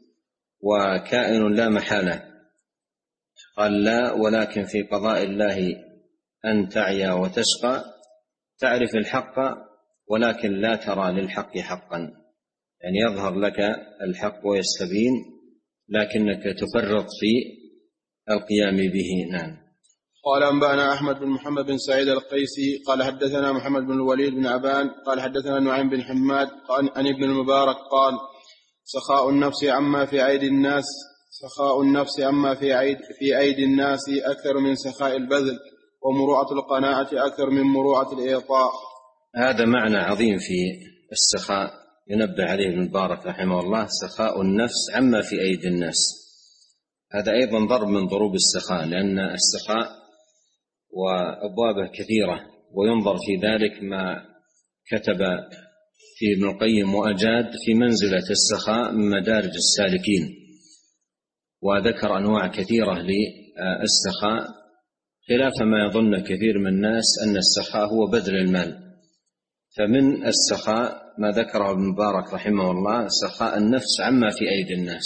وكائن لا محالة. قال: لا ولكن في قضاء الله أن تعيا وتشقى، تعرف الحق ولكن لا ترى للحق حقا، يعني يظهر لك الحق ويستبين لكنك تفرط في القيام به. نعم. قال: أنبأنا أحمد بن محمد بن سعيد القيسي قال حدثنا محمد بن الوليد بن أبان قال حدثنا نعيم بن حماد عن ابن المبارك قال: سخاء النفس عما في أيدي الناس سخاء النفس عما في أيدي, في أيدي الناس أكثر من سخاء البذل، ومروءة القناعة أكثر من مروءة الإعطاء. هذا معنى عظيم في السخاء ينبه عليه ابن المبارك رحمه الله: سخاء النفس عما في أيدي الناس. هذا أيضا ضرب من ضروب السخاء، لأن السخاء وأبوابه كثيرة، وينظر في ذلك ما كتب في ابن القيم وأجاد في منزلة السخاء من مدارج السالكين، وذكر أنواع كثيرة للسخاء، خلاف ما يظن كثير من الناس أن السخاء هو بذل المال. فمن السخاء ما ذكره ابن مبارك رحمه الله: سخاء النفس عما في أيدي الناس.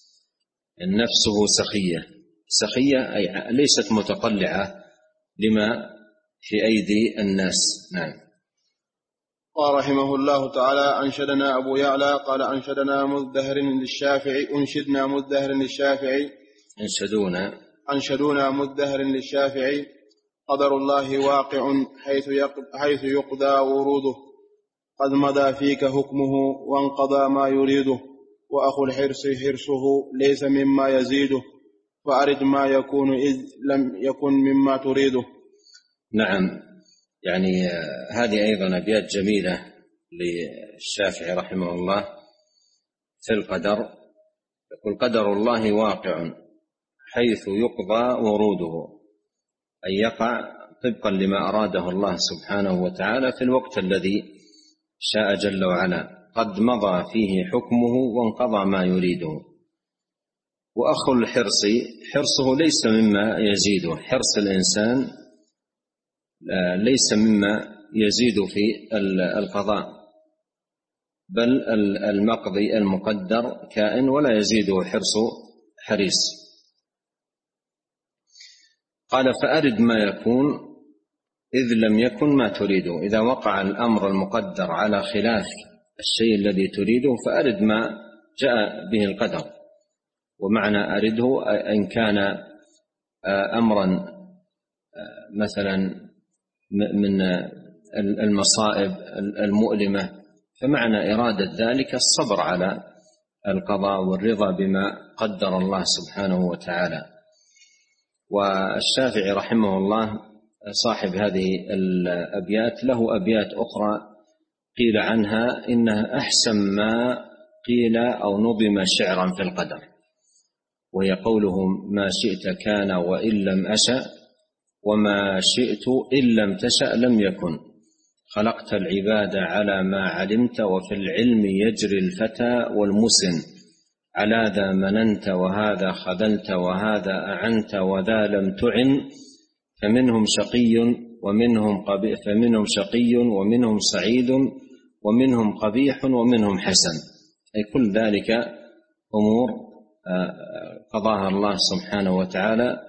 النفس هو سخية، سخية أي ليست متطلعة لما في أيدي الناس. نعم. قال رحمه الله تعالى: أنشدنا أبو يعلى قال: أنشدنا مزدهر للشافعي أنشدنا مزدهر للشافعي أنشدونا أنشدونا مزدهر للشافعي: قدر الله واقع حيث يقضى وروده، قد مضى فيك حكمه وانقضى ما يريده، وأخو الحرص حرصه ليس مما يزيده، فأرد ما يكون إذ لم يكن مما تريده. نعم، يعني هذه أيضا أبيات جميلة للشافعي رحمه الله في القدر. يقول: قدر الله واقع حيث يقضى وروده، أي يقع طبقا لما أراده الله سبحانه وتعالى في الوقت الذي شاء جل وعلا، قد مضى فيه حكمه وانقضى ما يريده. وأخو الحرص حرصه ليس مما يزيده، حرص الإنسان ليس مما يزيد في القضاء، بل المقضي المقدر كائن ولا يزيده حرص حريص. قال: فأرد ما يكون إذ لم يكن ما تريده، إذا وقع الأمر المقدر على خلاف الشيء الذي تريده فأرد ما جاء به القدر. ومعنى أرده إن كان أمرا مثلا من المصائب المؤلمة، فمعنى إرادة ذلك الصبر على القضاء والرضا بما قدر الله سبحانه وتعالى. والشافعي رحمه الله صاحب هذه الأبيات له أبيات أخرى قيل عنها إنها أحسن ما قيل أو نظم شعرا في القدر، وهي قولهم: ما شئت كان وإن لم أشأ، وما شئت إن لم تشأ لم يكن، خلقت العباد على ما علمت، وفي العلم يجري الفتى والمسن، على ذا مننت وهذا خذلت، وهذا أعنت وذا لم تعن، فمنهم شقي ومنهم قبيح، فمنهم شقي ومنهم سعيد ومنهم قبيح ومنهم حسن. أي كل ذلك أمور قضاها الله سبحانه وتعالى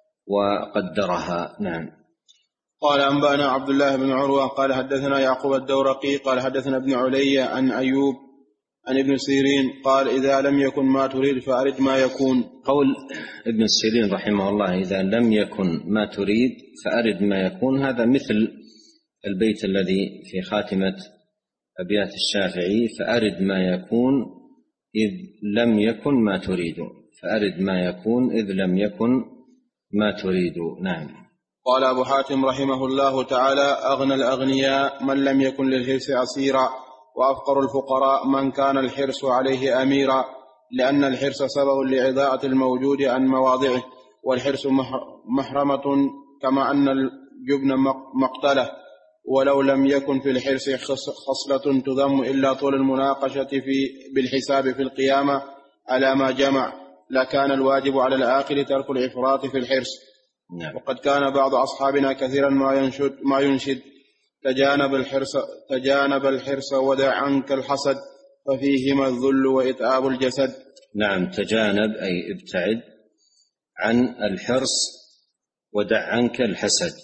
وقدرها. نعم. قال: أنبأنا عبد الله بن عروة قال حدثنا يعقوب الدورقي قال حدثنا ابن علي عن أيوب عن ابن سيرين قال: إذا لم يكن ما تريد فأرد ما يكون. قول ابن سيرين رحمه الله: إذا لم يكن ما تريد فأرد ما يكون، هذا مثل البيت الذي في خاتمة أبيات الشافعي: فأرد ما يكون إذ لم يكن ما تريد، فأرد ما يكون إذ لم يكن ما تريد. نعم. قال أبو حاتم رحمه الله تعالى: أغنى الأغنياء من لم يكن للحرص أسيرا، وأفقر الفقراء من كان الحرص عليه أميرا، لأن الحرص سبب لإضاءة الموجود عن مواضعه، والحرص محرمة كما أن الجبن مقتله، ولو لم يكن في الحرص خصلة تذم إلا طول المناقشة في بالحساب في القيامة على ما جمع، لكان الواجب على العاقل ترك الإفراط في الحرص. نعم. وقد كان بعض أصحابنا كثيرا ما ينشد, ما ينشد تجانب الحرص, تجانب الحرص ودع عنك الحسد، ففيهما الذل وإتعاب الجسد. نعم، تجانب أي ابتعد عن الحرص ودع عنك الحسد،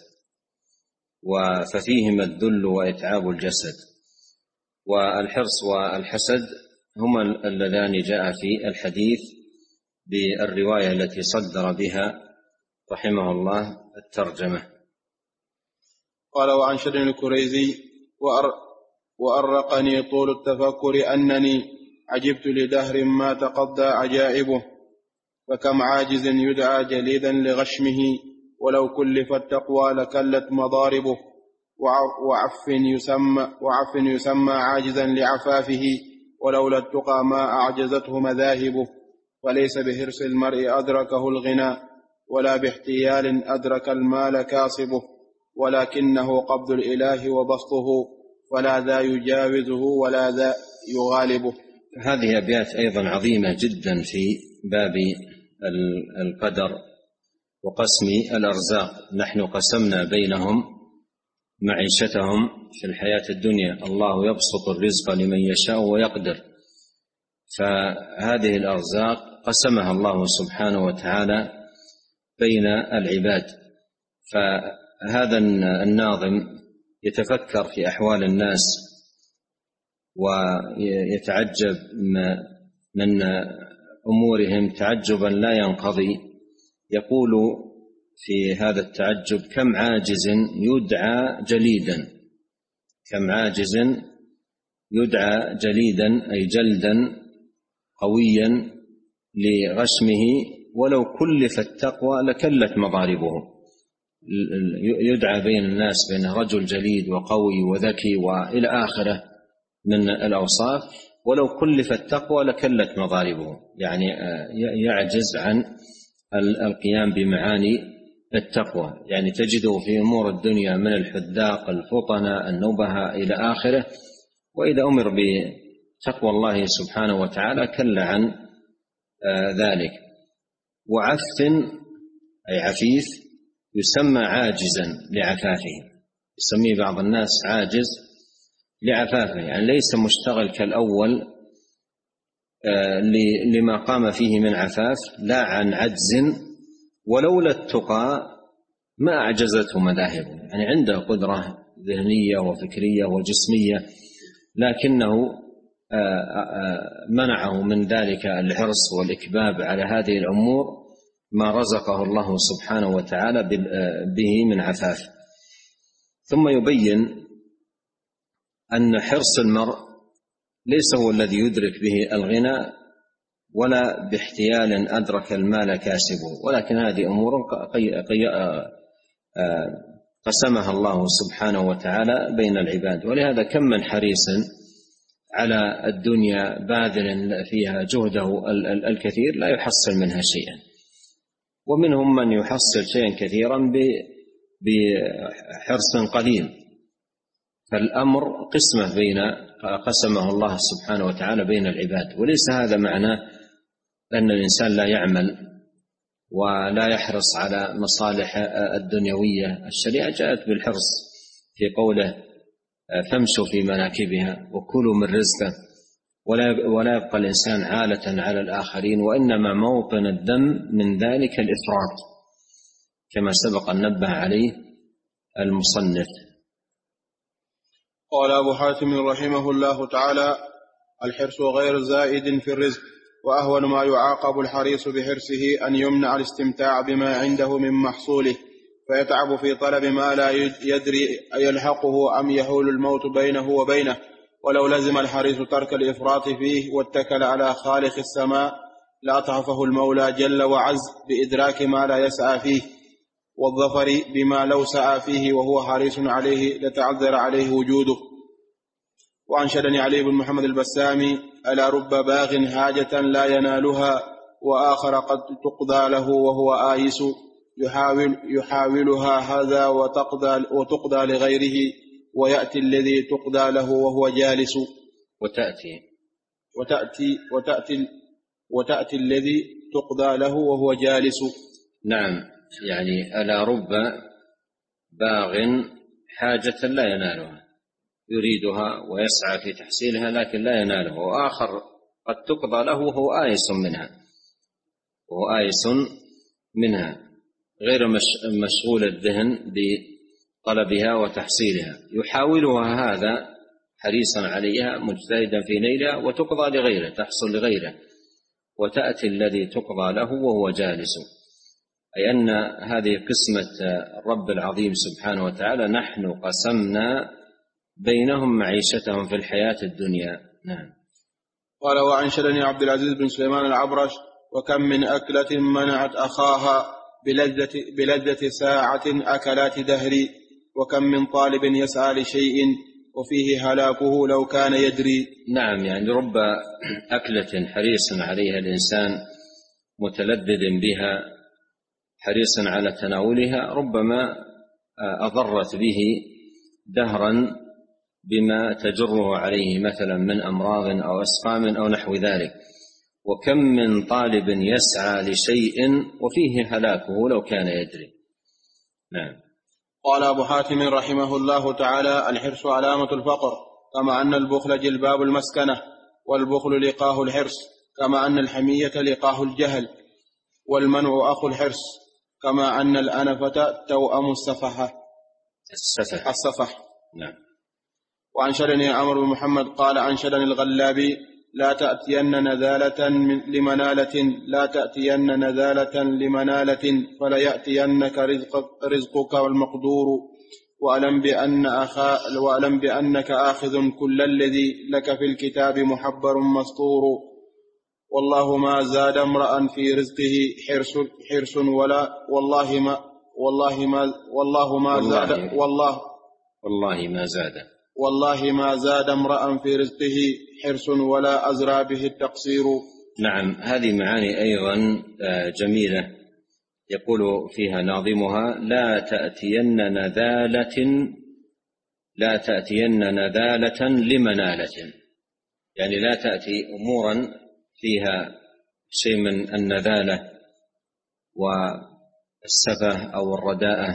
ففيهما الذل وإتعاب الجسد. والحرص والحسد هما اللذان جاء في الحديث بالرواية التي صدر بها رحمه الله الترجمة. قال: وعن شر الكريزي: وأر وأرقني طول التفكر أنني عجبت لدهر ما تقضى عجائبه، فكم عاجز يدعى جليدا لغشمه، ولو كلف التقوى لكلت مضاربه، وعف يسمى, وعف يسمى عاجزا لعفافه، ولولا التقى ما أعجزته مذاهبه، فليس بحرص المرء أدركه الغنى، ولا باحتيال أدرك المال كاصبه، ولكنه قبض الإله وبسطه، فلا ذا يجاوزه ولا ذا يغالبه. هذه أبيات أيضا عظيمة جدا في باب القدر وقسم الأرزاق. نحن قسمنا بينهم معيشتهم في الحياة الدنيا، الله يبسط الرزق لمن يشاء ويقدر، فهذه الأرزاق قسمها الله سبحانه وتعالى بين العباد. فهذا الناظم يتفكر في أحوال الناس ويتعجب من أمورهم تعجبا لا ينقضي، يقول في هذا التعجب: كم عاجز يدعى جليدا، كم عاجز يدعى جليدا أي جلدا قويا لغشمه، ولو كلف التقوى لكلت مضاربه. يدعى بين الناس بين رجل جليد وقوي وذكي وإلى آخره من الأوصاف، ولو كلف التقوى لكلت مضاربه، يعني يعجز عن القيام بمعاني التقوى. يعني تجده في أمور الدنيا من الحذاق الفطنة النبهة إلى آخره، وإذا أمر بتقوى الله سبحانه وتعالى كل عن ذلك. وعف أي عفيف يسمى عاجزا لعفافه، يسميه بعض الناس عاجز لعفافه، يعني ليس مشتغل كالأول لما قام فيه من عفاف، لا عن عجز. ولولا التقى ما أعجزته مذاهبه، يعني عنده قدرة ذهنية وفكرية وجسمية، لكنه منعه من ذلك الحرص والإكباب على هذه الأمور ما رزقه الله سبحانه وتعالى به من عفاف. ثم يبين أن حرص المرء ليس هو الذي يدرك به الغنى، ولا باحتيال أدرك المال كاسبه، ولكن هذه أمور قسمها الله سبحانه وتعالى بين العباد. ولهذا كم من حريص على الدنيا باذل فيها جهده الكثير لا يحصل منها شيئا، ومنهم من يحصل شيئا كثيرا بحرص قليل. فالأمر قسمة بين قسمه الله سبحانه وتعالى بين العباد، وليس هذا معناه أن الإنسان لا يعمل ولا يحرص على مصالح الدنيوية. الشريعة جاءت بالحرص في قوله فامشوا في مناكبها وكلوا من رزقه، ولا يبقى الإنسان عالة على الآخرين، وإنما موطن الذم من ذلك الإفراط، كما سبق أن نبه عليه المصنف. قال أبو حاتم رحمه الله تعالى: الحرص غير زائد في الرزق، وأهون ما يعاقب الحريص بحرصه أن يمنع الاستمتاع بما عنده من محصوله، فيتعب في طلب ما لا يدري يلحقه أم يحول الموت بينه وبينه. ولو لزم الحريص ترك الإفراط فيه واتكل على خالق السماء لأطعفه المولى جل وعز بإدراك ما لا يسعى فيه، والظفر بما لو سعى فيه وهو حريص عليه لتعذر عليه وجوده. وأنشدني علي بن محمد البسامي: ألا رب باغ حاجة لا ينالها، وآخر قد تقضى له وهو آيس، يحاول يحاولها هذا وتقضى, وتقضى لغيره، ويأتي الذي تقضى له وهو جالس. وتأتي وتأتي وتأتي وتأتي الذي تقضى له وهو جالس. نعم، يعني ألا رب باغ حاجة لا ينالها، يريدها ويسعى في تحصيلها لكن لا يناله، وآخر قد تقضى له وهو آيس منها وهو آيس منها غير مشغول الذهن بطلبها وتحصيلها، يحاولها هذا حريصا عليها مجتهدا في نيلها، وتقضى لغيره تحصل لغيره، وتأتي الذي تقضى له وهو جالس. أي أن هذه قسمة الرب العظيم سبحانه وتعالى، نحن قسمنا بينهم معيشتهم في الحياة الدنيا. نعم. قال: وأنشدني عبد العزيز بن سليمان العبرش: وكم من أكلة منعت أخاها بلذة, بلذة ساعة أكلات دهري، وكم من طالب يسعى لشيء وفيه هلاكه لو كان يدري. نعم، يعني رب أكلة حريص عليها الإنسان متلذذ بها حريصا على تناولها، ربما أضرت به دهرا بما تجره عليه مثلا من أمراض أو أسقام أو نحو ذلك. وكم من طالب يسعى لشيء وفيه هلاكه لو كان يدري. نعم. قال أبو حاتم رحمه الله تعالى: الحرص علامة الفقر، كما أن البخل جلباب المسكنة، والبخل لقاه الحرص، كما أن الحمية لقاه الجهل، والمنع أخو الحرص، كما أن الأنفة توأم السفحة السفح السفح. نعم. وأنشدني عمرو بن محمد قال: أنشدني الغلابي: لا تأتين نذالة لمنالة لا تأتين نذالة لمنالة فلا يأتينك رزقك, رزقك والمقدور، وألم بأن أخا وألم بأنك آخذ كل الذي لك في الكتاب محبر مسطور. والله ما زاد امرأ في رزقه حرص حرص ولا والله ما والله ما والله ما زاد والله والله ما زاد والله ما زاد امرأ في رزقه حرص ولا أزرى به التقصير. نعم، هذه معاني أيضا جميلة يقول فيها ناظمها: لا تأتين نذالة لا تأتين نذالة لمنالة، يعني لا تأتي أمورا فيها شيء من النذالة والسفه أو الرداءة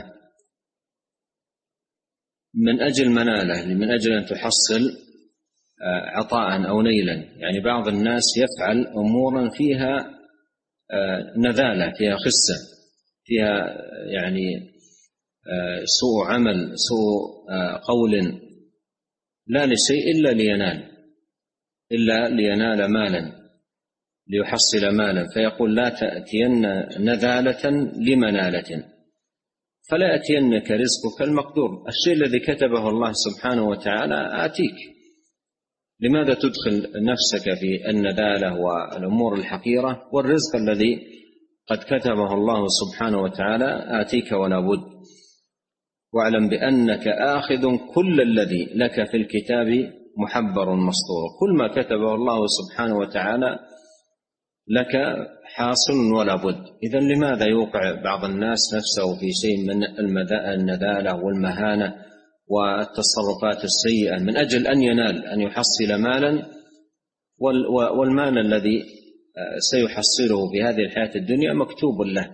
من أجل منالة، من أجل أن تحصل عطاء أو نيلا. يعني بعض الناس يفعل أمورا فيها نذالة، فيها خسة، فيها يعني سوء عمل، سوء قول، لا لشيء إلا لينال إلا لينال مالا، ليحصل مالا. فيقول: لا تأتين نذالة لمنالة، فلا يأتينك رزقك المقدور. الشيء الذي كتبه الله سبحانه وتعالى آتيك، لماذا تدخل نفسك في النذالة والأمور الحقيرة؟ والرزق الذي قد كتبه الله سبحانه وتعالى آتيك ولا بد. واعلم بأنك آخذ كل الذي لك في الكتاب محبر مسطور، كل ما كتبه الله سبحانه وتعالى لك حاصل ولا بد. إذن لماذا يوقع بعض الناس نفسه في شيء من النذالة والمهانة والتصرفات السيئة من أجل أن ينال، أن يحصل مالا، والمال الذي سيحصله في هذه الحياة الدنيا مكتوب له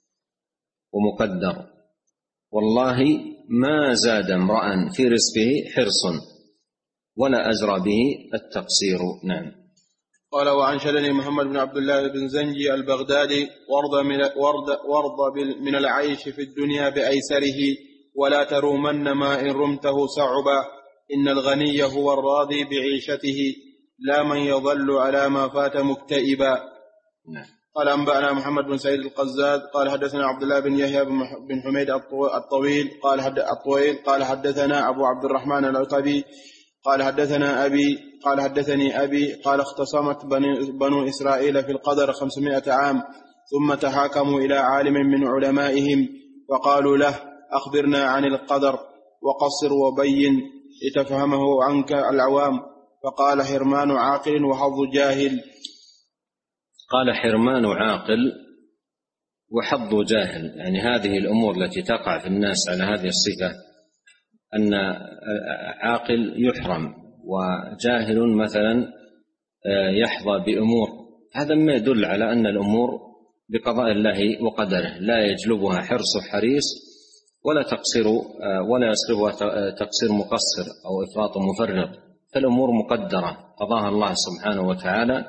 ومقدر. والله ما زاد امرأ في رزقه حرص ولا أزرى به التقصير. نعم. قال: وعن شلني محمد بن عبد الله بن زنجي البغدادي: ورد من, ورد ورد من العيش في الدنيا بأيسره، ولا ترومن ما إن رمته صعبا، إن الغني هو الراضي بعيشته، لا من يظل على ما فات مكتئبا. نعم. قال: أنبأنا محمد بن سعيد القزاز قال حدثنا عبد الله بن يحيى بن حميد الطويل قال الطويل قال حدثنا أبو عبد الرحمن العقبي قال حدثنا أبي قال حدثني أبي قال: اختصمت بنو إسرائيل في القدر خمسمائة عام، ثم تحاكموا إلى عالم من علمائهم وقالوا له: أخبرنا عن القدر وقصر وبين لتفهمه عنك العوام. فقال: حرمان عاقل وحظ جاهل. قال: حرمان عاقل وحظ جاهل، يعني هذه الأمور التي تقع في الناس على هذه الصفة، أن عاقل يحرم وجاهل مثلا يحظى بأمور، هذا ما يدل على أن الأمور بقضاء الله وقدره، لا يجلبها حرص حريص ولا تقصير ولا يصرفها تقصير مقصر أو إفراط مفرط، فالأمور مقدرة قضاها الله سبحانه وتعالى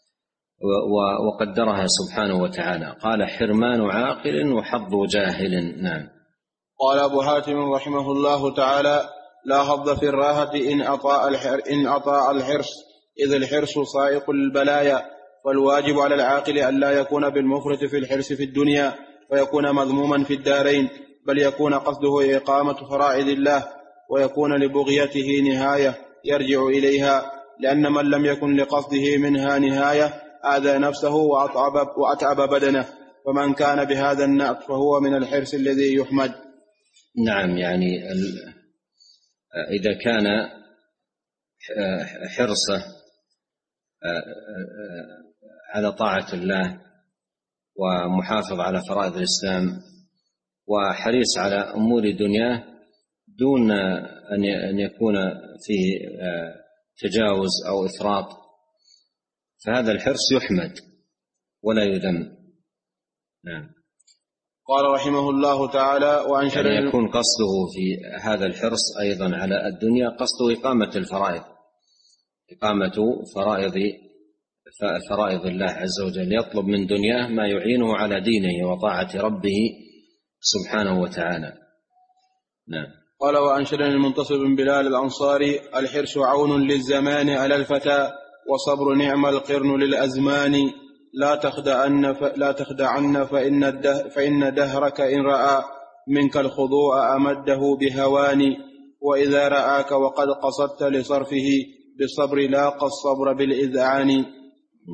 وقدرها سبحانه وتعالى. قال: حرمان عاقل وحظ جاهل. نعم. قال أبو حاتم رحمه الله تعالى: لا حظ في الراحة إن أطاع إن أطاع الحرص، إذ الحرص صائق البلايا، والواجب على العاقل أن لا يكون بالمفرط في الحرص في الدنيا ويكون مذموما في الدارين، بل يكون قصده إقامة فرائض الله، ويكون لبغيته نهاية يرجع إليها، لأن من لم يكن لقصده منها نهاية آذى نفسه وأتعب, وأتعب بدنه، فمن كان بهذا النأت فهو من الحرص الذي يحمد. نعم، يعني إذا كان حرصه على طاعة الله ومحافظ على فرائض الإسلام وحريص على أمور دنياه دون أن يكون فيه تجاوز أو إفراط، فهذا الحرص يحمد ولا يذم. نعم. قال رحمه الله تعالى: وعن شر يعني يكون قصده في هذا الحرص أيضا على الدنيا قصده إقامة الفرائض، إقامة فرائض فرائض الله عز وجل، يطلب من دنياه ما يعينه على دينه وطاعة ربه سبحانه وتعالى. نعم. قال: وعن شر المنتصر بن بلال الأنصاري: الحرص عون للزمان على الفتى، وصبر نعم القرن للأزمان، لا تخدعن ف... لا تخدعن فإن, الده... فإن دهرك إن رأى منك الخضوع أمده بهوان، وإذا رآك وقد قصدت لصرفه بالصبر لاقى الصبر بالإذعان. نعم.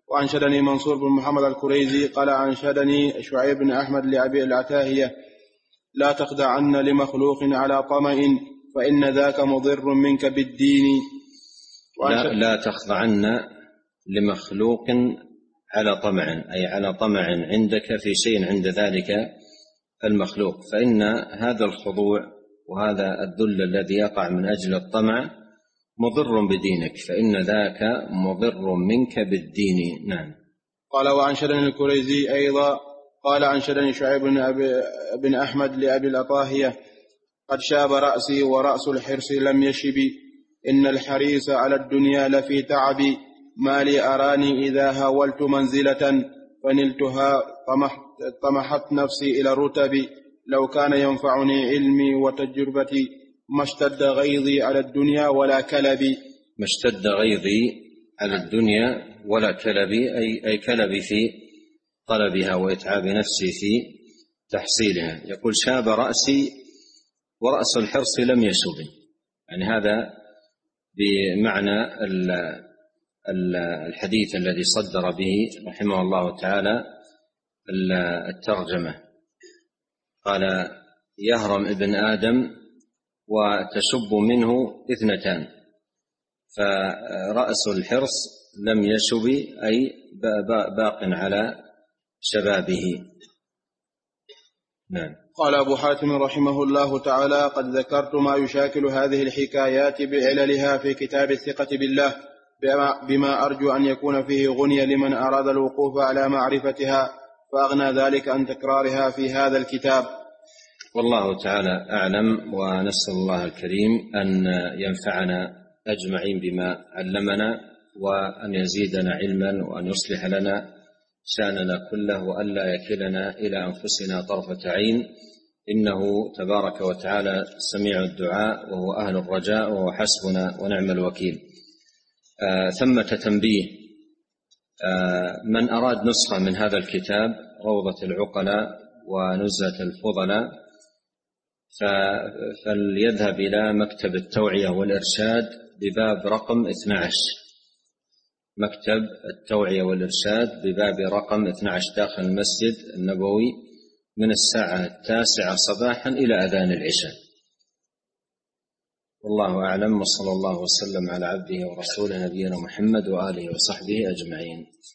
وأنشدني منصور بن محمد الكريزي قال أنشدني شعيب بن أحمد لأبي العتاهية: لا تخدعن لمخلوق على طمع فإن ذاك مضر منك بالدين. لا, لا تخضعن لمخلوق على طمع، أي على طمع عندك في شيء عند ذلك المخلوق، فإن هذا الخضوع وهذا الذل الذي يقع من أجل الطمع مضر بدينك، فإن ذاك مضر منك بالدين. نعم. قال وأنشدني الكريزي أيضا قال أنشدني شعيب بن أحمد لأبي العتاهية: قد شاب رأسي ورأس الحرص لم يشب، إن الحريص على الدنيا لفي تعب، ما لي أراني إذا هاولت منزلة فنلتها طمحت نفسي إلى الرتب، لو كان ينفعني علمي وتجربتي ما اشتد غيظي على الدنيا ولا كلبي. ما اشتد غيظي على الدنيا ولا كلبي، أي, أي كلبي في طلبها وإتعاب نفسي في تحصيلها. يقول شاب رأسي ورأس الحرص لم يشب، يعني هذا بمعنى الحديث الذي صدر به رحمه الله تعالى الترجمة. قال: يهرم ابن آدم وتشب منه اثنتان، فرأس الحرص لم يشب أي باق على شبابه. نعم. قال أبو حاتم رحمه الله تعالى: قد ذكرت ما يشاكل هذه الحكايات بعللها في كتاب الثقة بالله، بما أرجو أن يكون فيه غنية لمن أراد الوقوف على معرفتها، فأغنى ذلك عن تكرارها في هذا الكتاب. والله تعالى أعلم، ونسأل الله الكريم أن ينفعنا أجمعين بما علمنا، وأن يزيدنا علما، وأن يصلح لنا شأننا كله، وأن لا يكلنا إلى أنفسنا طرفة عين، إنه تبارك وتعالى سميع الدعاء وهو أهل الرجاء وهو حسبنا ونعم الوكيل. آه ثمة تنبيه: آه من أراد نسخة من هذا الكتاب روضة العقلاء ونزهة الفضلاء فليذهب إلى مكتب التوعية والإرشاد بباب رقم اثني عشر، مكتب التوعية والإرشاد بباب رقم اثني عشر داخل المسجد النبوي من الساعة التاسعة صباحا إلى أذان العشاء. والله أعلم، وصلى الله وسلم على عبده ورسوله نبينا محمد وآله وصحبه أجمعين.